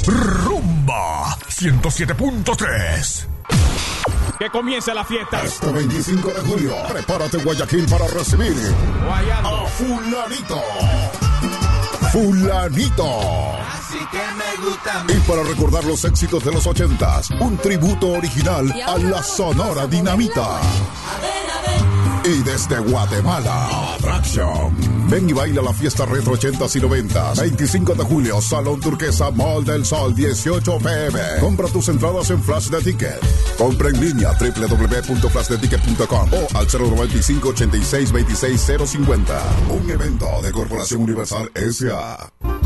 Rumba 107.3. Que comience la fiesta. Este 25 de julio, prepárate Guayaquil para recibir a Fulanito. Así que me gusta. Y para recordar los éxitos de los 80s, un tributo original a la Sonora Dinamita. Y desde Guatemala, Atracción. Ven y baila la fiesta retro 80s y 90s. 25 de julio, Salón Turquesa, Mall del Sol, 18 p.m. Compra tus entradas en Flash de Ticket. Compra en línea www.flashdeticket.com o al 095 86 26 050. Un evento de Corporación Universal S.A.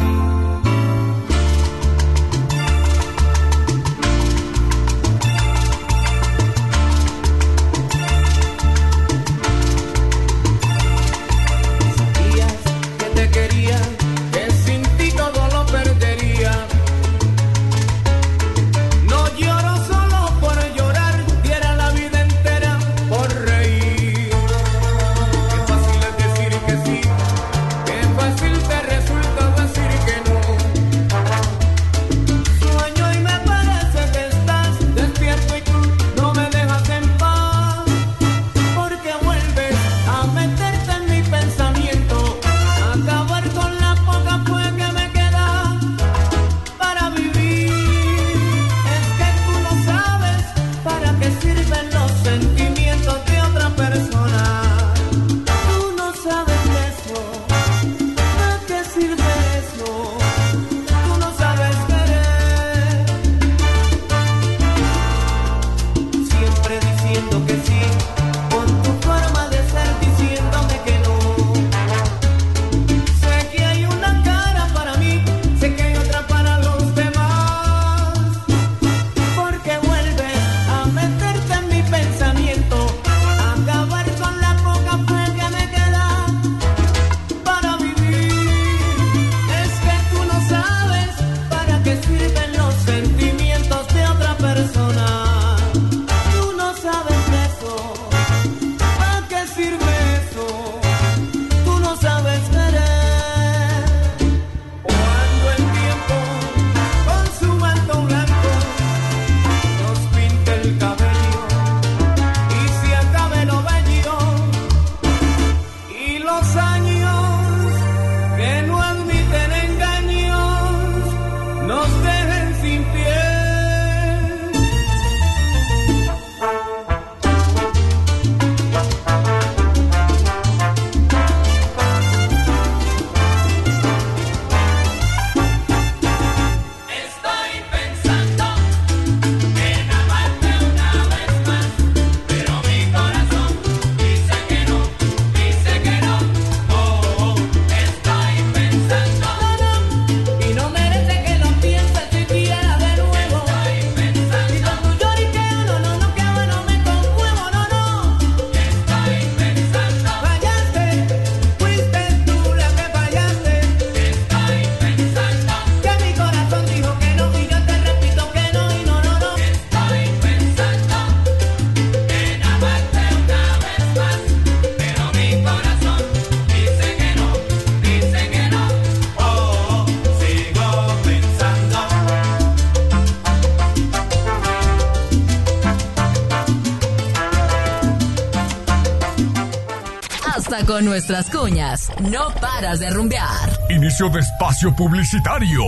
Con nuestras cuñas, no paras de rumbear. Inicio de espacio publicitario.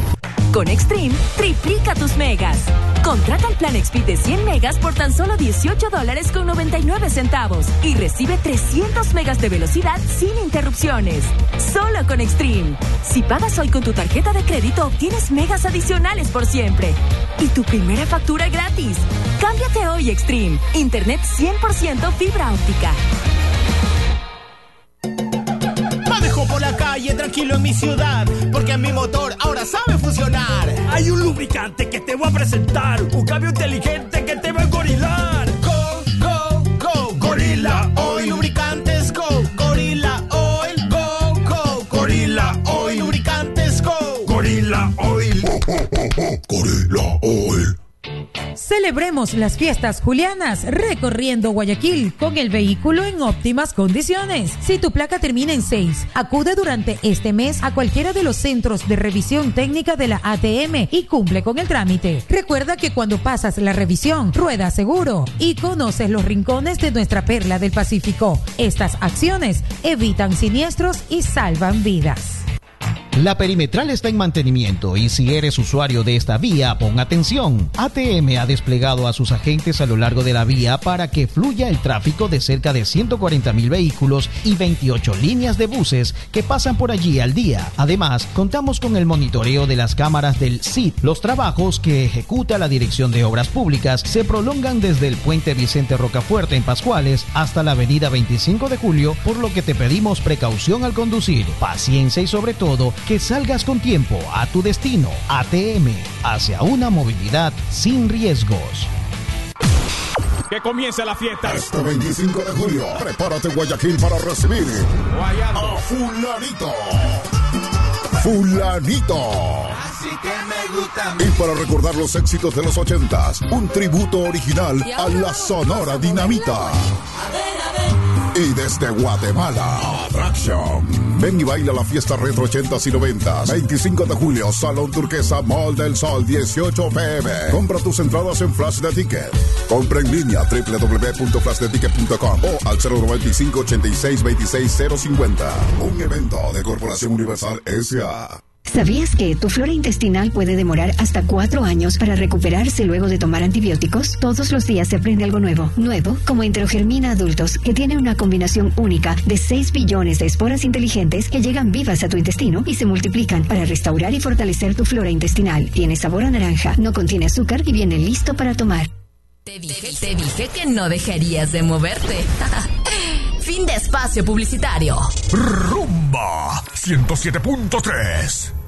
Con Extreme, triplica tus megas. Contrata el plan Speed de 100 megas por tan solo $18.99 y recibe 300 megas de velocidad sin interrupciones. Solo con Extreme. Si pagas hoy con tu tarjeta de crédito, obtienes megas adicionales por siempre. Y tu primera factura gratis. Cámbiate hoy, Extreme. Internet 100% fibra óptica. Por la calle tranquilo en mi ciudad, porque mi motor ahora sabe funcionar. Hay un lubricante que te voy a presentar, un cambio inteligente que te va a engorilar. Go, go, go, Gorilla Oil. Lubricantes Go, Gorilla Oil. Go, go, Gorilla Oil. Lubricantes Go, Gorilla Oil. Gorilla Oil. Celebremos las fiestas julianas recorriendo Guayaquil con el vehículo en óptimas condiciones. Si tu placa termina en 6, acude durante este mes a cualquiera de los centros de revisión técnica de la ATM y cumple con el trámite. Recuerda que cuando pasas la revisión, rueda seguro y conoces los rincones de nuestra perla del Pacífico. Estas acciones evitan siniestros y salvan vidas. La perimetral está en mantenimiento y si eres usuario de esta vía, pon atención. ATM ha desplegado a sus agentes a lo largo de la vía para que fluya el tráfico de cerca de 140,000 vehículos y 28 líneas de buses que pasan por allí al día. Además, contamos con el monitoreo de las cámaras del CID. Los trabajos que ejecuta la Dirección de Obras Públicas se prolongan desde el puente Vicente Rocafuerte en Pascuales hasta la avenida 25 de Julio, por lo que te pedimos precaución al conducir, paciencia y sobre todo, que salgas con tiempo a tu destino. ATM, hacia una movilidad sin riesgos. Que comience la fiesta. Este 25 de julio, prepárate Guayaquil para recibir a Fulanito. Así que me gusta. Y para recordar los éxitos de los 80s, un tributo original a la Sonora Dinamita. Y desde Guatemala, Attraction. Ven y baila la fiesta retro 80s y 90s. 25 de julio, Salón Turquesa, Mall del Sol, 18 p.m. Compra tus entradas en Flash de Ticket. Compra en línea www.flashdeticket.com o al 095 86 26 050. Un evento de Corporación Universal S.A. ¿Sabías que tu flora intestinal puede demorar hasta 4 años para recuperarse luego de tomar antibióticos? Todos los días se aprende algo nuevo. Nuevo, como Enterogermina adultos, que tiene una combinación única de 6 billones de esporas inteligentes que llegan vivas a tu intestino y se multiplican para restaurar y fortalecer tu flora intestinal. Tiene sabor a naranja, no contiene azúcar y viene listo para tomar. Te dije que no dejarías de moverte. Fin de espacio publicitario. Rumba 107.3.